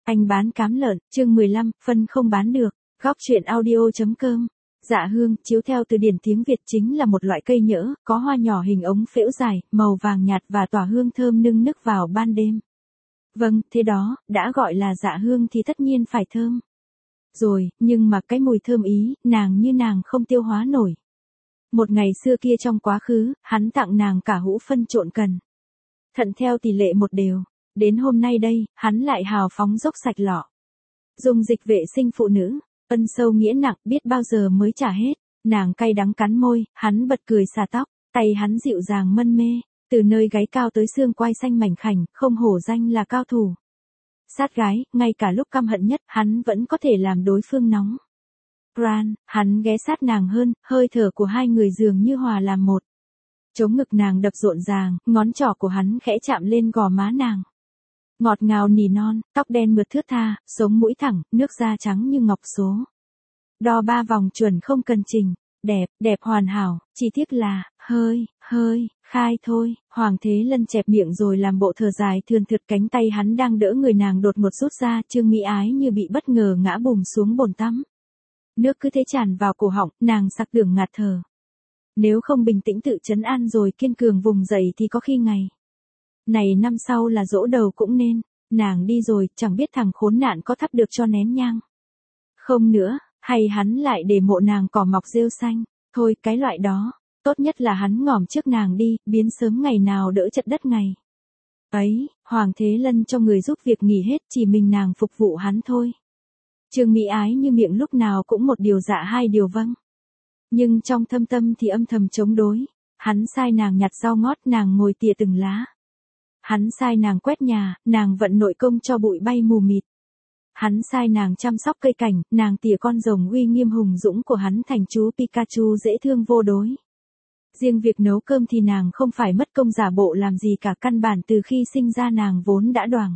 Anh bán cám lợn, chương 15, phân không bán được. Góc truyện audio.com. Dạ hương, chiếu theo từ điển tiếng Việt chính là một loại cây nhỡ, có hoa nhỏ hình ống phễu dài, màu vàng nhạt và tỏa hương thơm nưng nức vào ban đêm. Vâng, thế đó, đã gọi là dạ hương thì tất nhiên phải thơm. Rồi, nhưng mà cái mùi thơm ý, nàng không tiêu hóa nổi. Một ngày xưa kia trong quá khứ, hắn tặng nàng cả hũ phân trộn cần. Thận theo tỷ lệ một đều. Đến hôm nay đây, hắn lại hào phóng dốc sạch lọ. Dùng dịch vệ sinh phụ nữ, ân sâu nghĩa nặng biết bao giờ mới trả hết. Nàng cay đắng cắn môi, hắn bật cười xà tóc, tay hắn dịu dàng mân mê, từ nơi gáy cao tới xương quai xanh mảnh khảnh, không hổ danh là cao thủ. Sát gái, ngay cả lúc căm hận nhất, hắn vẫn có thể làm đối phương nóng. Gran, hắn ghé sát nàng hơn, hơi thở của hai người dường như hòa làm một. Chống ngực nàng đập rộn ràng, ngón trỏ của hắn khẽ chạm lên gò má nàng. Ngọt ngào nỉ non, tóc đen mượt thướt tha, sống mũi thẳng, nước da trắng như ngọc số. Đo 3 vòng chuẩn không cần chỉnh, đẹp hoàn hảo, chỉ tiếc là, hơi, khai thôi. Hoàng Thế Lân chẹp miệng rồi làm bộ thở dài thườn thượt, cánh tay hắn đang đỡ người nàng đột ngột rút ra, Trương Mỹ Ái như bị bất ngờ ngã bùm xuống bồn tắm. Nước cứ thế tràn vào cổ họng, nàng sặc tưởng ngạt thở. Nếu không bình tĩnh tự trấn an rồi kiên cường vùng dậy thì có khi ngày này năm sau là giỗ đầu cũng nên. Nàng đi rồi, chẳng biết thằng khốn nạn có thắp được cho nén nhang không nữa, hay hắn lại để mộ nàng cỏ mọc rêu xanh. Thôi cái loại đó, tốt nhất là hắn ngỏm trước nàng đi, biến sớm ngày nào đỡ chật đất ngày ấy. Hoàng Thế Lân cho người giúp việc nghỉ hết, chỉ mình nàng phục vụ hắn thôi. Trương Mỹ Ái như miệng lúc nào cũng một điều dạ hai điều vâng, nhưng trong thâm tâm thì âm thầm chống đối. Hắn sai nàng nhặt rau ngót, nàng ngồi tỉa từng lá. Hắn sai nàng quét nhà, nàng vận nội công cho bụi bay mù mịt. Hắn sai nàng chăm sóc cây cảnh, nàng tỉa con rồng uy nghiêm hùng dũng của hắn thành chú Pikachu dễ thương vô đối. Riêng việc nấu cơm thì nàng không phải mất công giả bộ làm gì cả, căn bản từ khi sinh ra nàng vốn đã đoàng.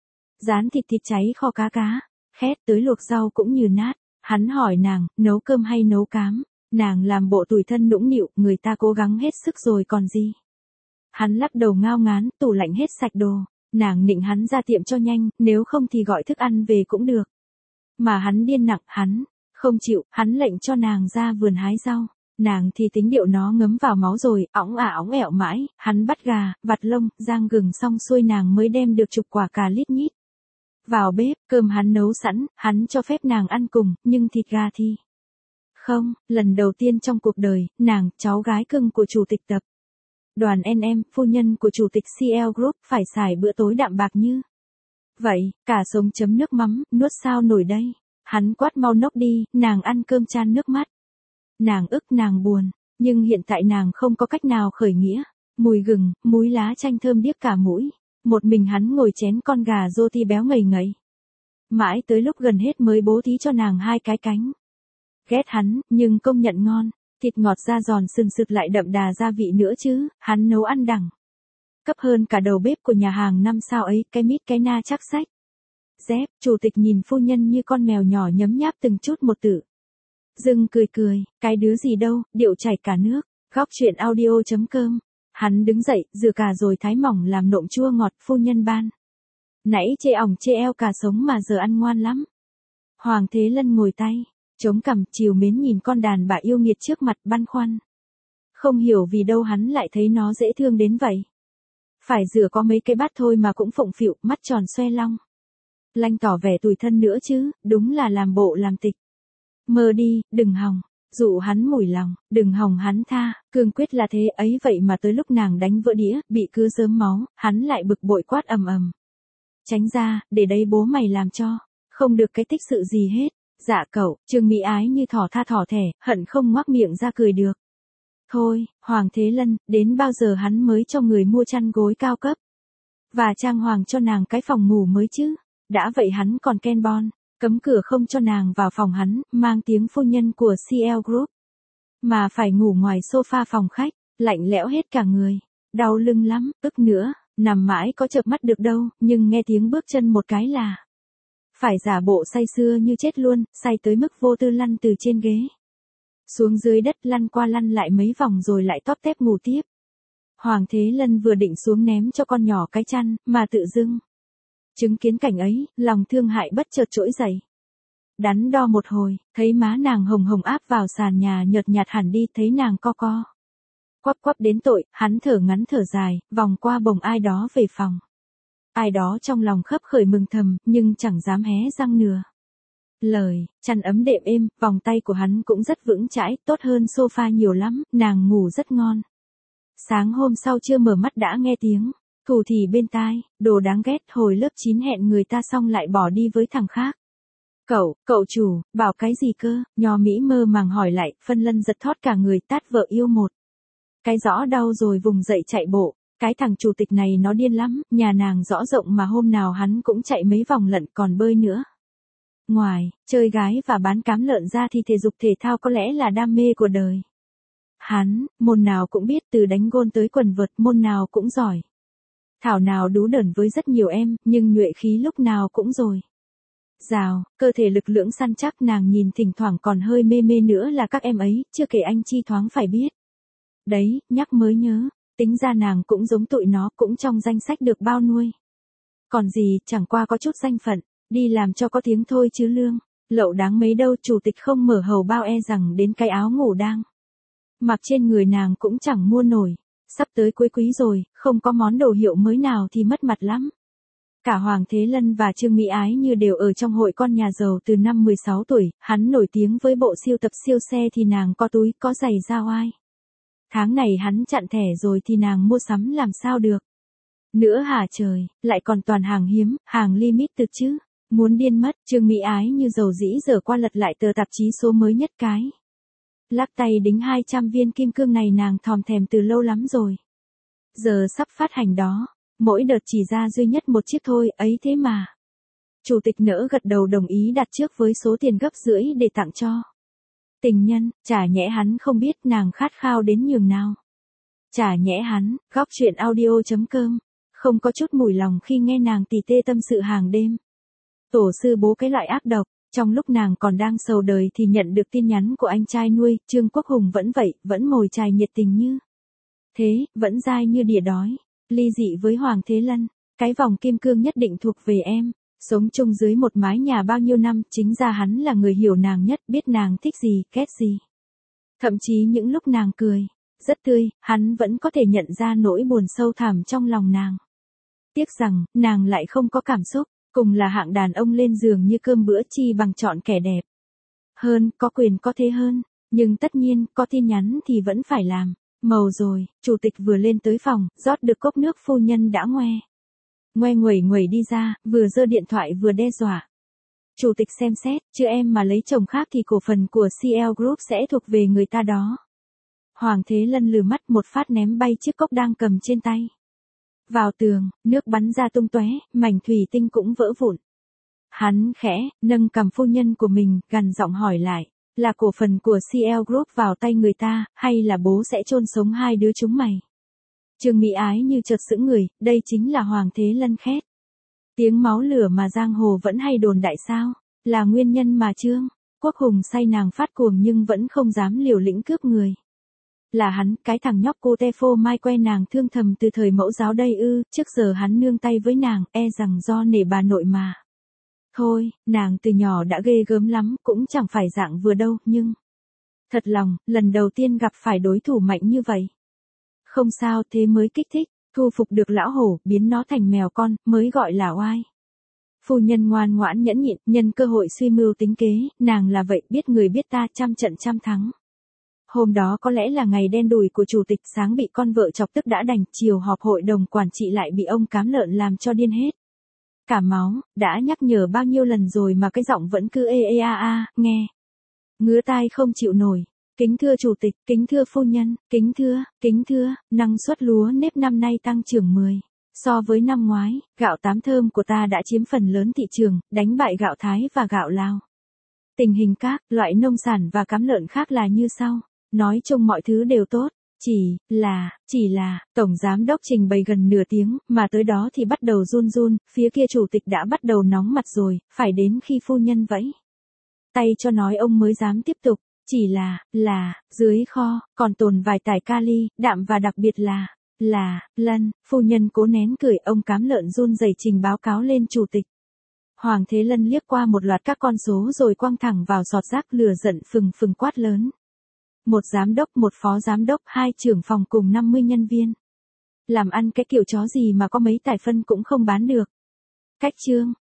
Rán thịt cháy kho cá, khét tới luộc rau cũng như nát. Hắn hỏi nàng, nấu cơm hay nấu cám? Nàng làm bộ tủi thân nũng nịu, người ta cố gắng hết sức rồi còn gì. Hắn lắc đầu ngao ngán, tủ lạnh hết sạch đồ. Nàng nịnh hắn ra tiệm cho nhanh, nếu không thì gọi thức ăn về cũng được. Mà hắn điên nặng, hắn không chịu, hắn lệnh cho nàng ra vườn hái rau. Nàng thì tính điệu nó ngấm vào máu rồi, óng ẹo mãi. Hắn bắt gà, vặt lông, rang gừng xong xuôi nàng mới đem được chục quả cà lít nhít vào bếp. Cơm hắn nấu sẵn, hắn cho phép nàng ăn cùng, nhưng thịt gà thì không. Lần đầu tiên trong cuộc đời, nàng, cháu gái cưng của chủ tịch tập đoàn NM, phu nhân của chủ tịch CL Group, phải xài bữa tối đạm bạc như vậy, cả sống chấm nước mắm, nuốt sao nổi đây. Hắn quát mau nốc đi, nàng ăn cơm chan nước mắt. Nàng ức, nàng buồn, nhưng hiện tại nàng không có cách nào khởi nghĩa. Mùi gừng, múi lá chanh thơm điếc cả mũi. Một mình hắn ngồi chén con gà rô ti béo ngậy ngậy. Mãi tới lúc gần hết mới bố thí cho nàng 2 cái cánh. Ghét hắn, nhưng công nhận ngon. Thịt ngọt da giòn sừng sực lại đậm đà gia vị nữa chứ, hắn nấu ăn đẳng cấp hơn cả đầu bếp của nhà hàng 5 sao ấy, cái mít cái na chắc sách. Dép, chủ tịch nhìn phu nhân như con mèo nhỏ nhấm nháp từng chút một tự dưng cười, cái đứa gì đâu, điệu chảy cả nước. Góc truyện audio.com. Hắn đứng dậy, rửa cà rồi thái mỏng làm nộm chua ngọt, phu nhân ban nãy chê ỏng chê eo cà sống mà giờ ăn ngoan lắm. Hoàng Thế Lân ngồi tay chống cằm, chiều mến nhìn con đàn bà yêu nghiệt trước mặt, băn khoăn. Không hiểu vì đâu hắn lại thấy nó dễ thương đến vậy. Phải rửa có mấy cái bát thôi mà cũng phụng phịu, mắt tròn xoe long lanh tỏ vẻ tủi thân nữa chứ, đúng là làm bộ làm tịch. Mơ đi, đừng hòng, dụ hắn mủi lòng, đừng hòng hắn tha, cương quyết là thế ấy. Vậy mà tới lúc nàng đánh vỡ đĩa, bị cứ rớm máu, hắn lại bực bội quát ầm. Tránh ra, để đây bố mày làm cho, không được cái tích sự gì hết. Dạ cậu, Trương Mỹ Ái như thỏ tha thỏ thẻ, hận không ngoác miệng ra cười được. Thôi, Hoàng Thế Lân, đến bao giờ hắn mới cho người mua chăn gối cao cấp và trang hoàng cho nàng cái phòng ngủ mới chứ? Đã vậy hắn còn ken bon, cấm cửa không cho nàng vào phòng hắn, mang tiếng phu nhân của CL Group, mà phải ngủ ngoài sofa phòng khách, lạnh lẽo hết cả người, đau lưng lắm, ức nữa, nằm mãi có chợp mắt được đâu, nhưng nghe tiếng bước chân một cái là phải giả bộ say sưa như chết luôn, say tới mức vô tư lăn từ trên ghế xuống dưới đất, lăn qua lăn lại mấy vòng rồi lại tóp tép ngủ tiếp. Hoàng Thế Lân vừa định xuống ném cho con nhỏ cái chăn, mà tự dưng Chứng kiến cảnh ấy, lòng thương hại bất chợt trỗi dậy. Đắn đo một hồi, thấy má nàng hồng hồng áp vào sàn nhà nhợt nhạt hẳn đi, thấy nàng co co quắp quắp đến tội, hắn thở ngắn thở dài, vòng qua bồng ai đó về phòng. Ai đó trong lòng khấp khởi mừng thầm, nhưng chẳng dám hé răng nửa lời. Chăn ấm đệm êm, vòng tay của hắn cũng rất vững chãi, tốt hơn sofa nhiều lắm, nàng ngủ rất ngon. Sáng hôm sau chưa mở mắt đã nghe tiếng thủ thì bên tai, đồ đáng ghét, hồi lớp 9 hẹn người ta xong lại bỏ đi với thằng khác. Cậu chủ, bảo cái gì cơ? Nho Mỹ mơ màng hỏi lại, Phân Lân giật thót cả người, tát vợ yêu một cái rõ đau rồi vùng dậy chạy bộ. Cái thằng chủ tịch này nó điên lắm, nhà nàng rõ rộng mà hôm nào hắn cũng chạy mấy vòng lận còn bơi nữa. Ngoài chơi gái và bán cám lợn ra thì thể dục thể thao có lẽ là đam mê của đời. Hắn, môn nào cũng biết, từ đánh gôn tới quần vợt, môn nào cũng giỏi. Thảo nào đú đởn với rất nhiều em, nhưng nhuệ khí lúc nào cũng rồi. Rào, cơ thể lực lưỡng săn chắc, nàng nhìn thỉnh thoảng còn hơi mê mê nữa là các em ấy, chưa kể anh Chi thoáng phải biết. Đấy, nhắc mới nhớ, tính ra nàng cũng giống tụi nó, cũng trong danh sách được bao nuôi. Còn gì, chẳng qua có chút danh phận, đi làm cho có tiếng thôi chứ lương lậu đáng mấy đâu. Chủ tịch không mở hầu bao e rằng đến cái áo ngủ đang mặc trên người nàng cũng chẳng mua nổi. Sắp tới cuối quý rồi, không có món đồ hiệu mới nào thì mất mặt lắm. Cả Hoàng Thế Lân và Trương Mỹ Ái Như đều ở trong hội con nhà giàu từ năm 16 tuổi, hắn nổi tiếng với bộ siêu tập siêu xe thì nàng có túi, có giày da oai. Tháng này hắn chặn thẻ rồi thì nàng mua sắm làm sao được. Nữa hả trời, lại còn toàn hàng hiếm, hàng limited chứ. Muốn điên mất. Trương Mỹ Ái Như dầu dĩ dở qua lật lại tờ tạp chí số mới nhất cái. Lắc tay đính 200 viên kim cương này nàng thòm thèm từ lâu lắm rồi. Giờ sắp phát hành đó. Mỗi đợt chỉ ra duy nhất một chiếc thôi, ấy thế mà. Chủ tịch nỡ gật đầu đồng ý đặt trước với số tiền gấp rưỡi để tặng cho tình nhân. Chả nhẽ hắn không biết nàng khát khao đến nhường nào. Chả nhẽ hắn, góc truyện audio.com, không có chút mùi lòng khi nghe nàng tỉ tê tâm sự hàng đêm. Tổ sư bố cái loại ác độc. Trong lúc nàng còn đang sầu đời thì nhận được tin nhắn của anh trai nuôi, Trương Quốc Hùng vẫn vậy, vẫn mồi chài nhiệt tình như thế, vẫn dai như đỉa đói. Ly dị với Hoàng Thế Lân, cái vòng kim cương nhất định thuộc về em. Sống chung dưới một mái nhà bao nhiêu năm, chính ra hắn là người hiểu nàng nhất, biết nàng thích gì, ghét gì. Thậm chí những lúc nàng cười rất tươi, hắn vẫn có thể nhận ra nỗi buồn sâu thẳm trong lòng nàng. Tiếc rằng, nàng lại không có cảm xúc, cùng là hạng đàn ông lên giường như cơm bữa, chi bằng chọn kẻ đẹp hơn, có quyền có thế hơn. Nhưng tất nhiên, có tin nhắn thì vẫn phải làm. Màu rồi, chủ tịch vừa lên tới phòng, rót được cốc nước, phu nhân đã ngoe nguẩy nguẩy đi ra, vừa giơ điện thoại vừa đe dọa. Chủ tịch xem xét, chứ em mà lấy chồng khác thì cổ phần của CL Group sẽ thuộc về người ta đó. Hoàng Thế Lân lừ mắt một phát ném bay chiếc cốc đang cầm trên tay vào tường, nước bắn ra tung tóe, mảnh thủy tinh cũng vỡ vụn. Hắn khẽ nâng cằm phu nhân của mình, gằn giọng hỏi lại, là cổ phần của CL Group vào tay người ta, hay là bố sẽ chôn sống hai đứa chúng mày? Trương Mỹ Ái Như chợt sững người, đây chính là Hoàng Thế Lân khét tiếng máu lửa mà giang hồ vẫn hay đồn đại sao? Là nguyên nhân mà Trương Quốc Hùng say nàng phát cuồng nhưng vẫn không dám liều lĩnh cướp người. Là hắn, cái thằng nhóc cô te phô mai que nàng thương thầm từ thời mẫu giáo đây ư? Trước giờ hắn nương tay với nàng, e rằng do nể bà nội mà. Thôi, nàng từ nhỏ đã ghê gớm lắm, cũng chẳng phải dạng vừa đâu, nhưng thật lòng, lần đầu tiên gặp phải đối thủ mạnh như vậy. Không sao, thế mới kích thích, thu phục được lão hổ, biến nó thành mèo con, mới gọi là oai. Phu nhân ngoan ngoãn nhẫn nhịn, nhân cơ hội suy mưu tính kế, nàng là vậy, biết người biết ta, trăm trận trăm thắng. Hôm đó có lẽ là ngày đen đủi của chủ tịch, sáng bị con vợ chọc tức đã đành, chiều họp hội đồng quản trị lại bị ông cám lợn làm cho điên hết cả máu. Đã nhắc nhở bao nhiêu lần rồi mà cái giọng vẫn cứ ê ê a a, nghe ngứa tai không chịu nổi. Kính thưa chủ tịch, kính thưa phu nhân, kính thưa, năng suất lúa nếp năm nay tăng trưởng 10. So với năm ngoái, gạo tám thơm của ta đã chiếm phần lớn thị trường, đánh bại gạo Thái và gạo Lào. Tình hình các loại nông sản và cám lợn khác là như sau. Nói chung mọi thứ đều tốt. Chỉ là, Tổng Giám đốc trình bày gần nửa tiếng, mà tới đó thì bắt đầu run, phía kia chủ tịch đã bắt đầu nóng mặt rồi, phải đến khi phu nhân vẫy tay cho nói ông mới dám tiếp tục. Chỉ là, dưới kho, còn tồn vài tải kali, đạm và đặc biệt là Lân, phu nhân cố nén cười, ông cám lợn run rẩy trình báo cáo lên chủ tịch. Hoàng Thế Lân liếc qua một loạt các con số rồi quăng thẳng vào giọt rác, lửa giận phừng phừng quát lớn. Một giám đốc, một phó giám đốc, 2 trưởng phòng cùng 50 nhân viên. Làm ăn cái kiểu chó gì mà có mấy tài phân cũng không bán được. Cách chương.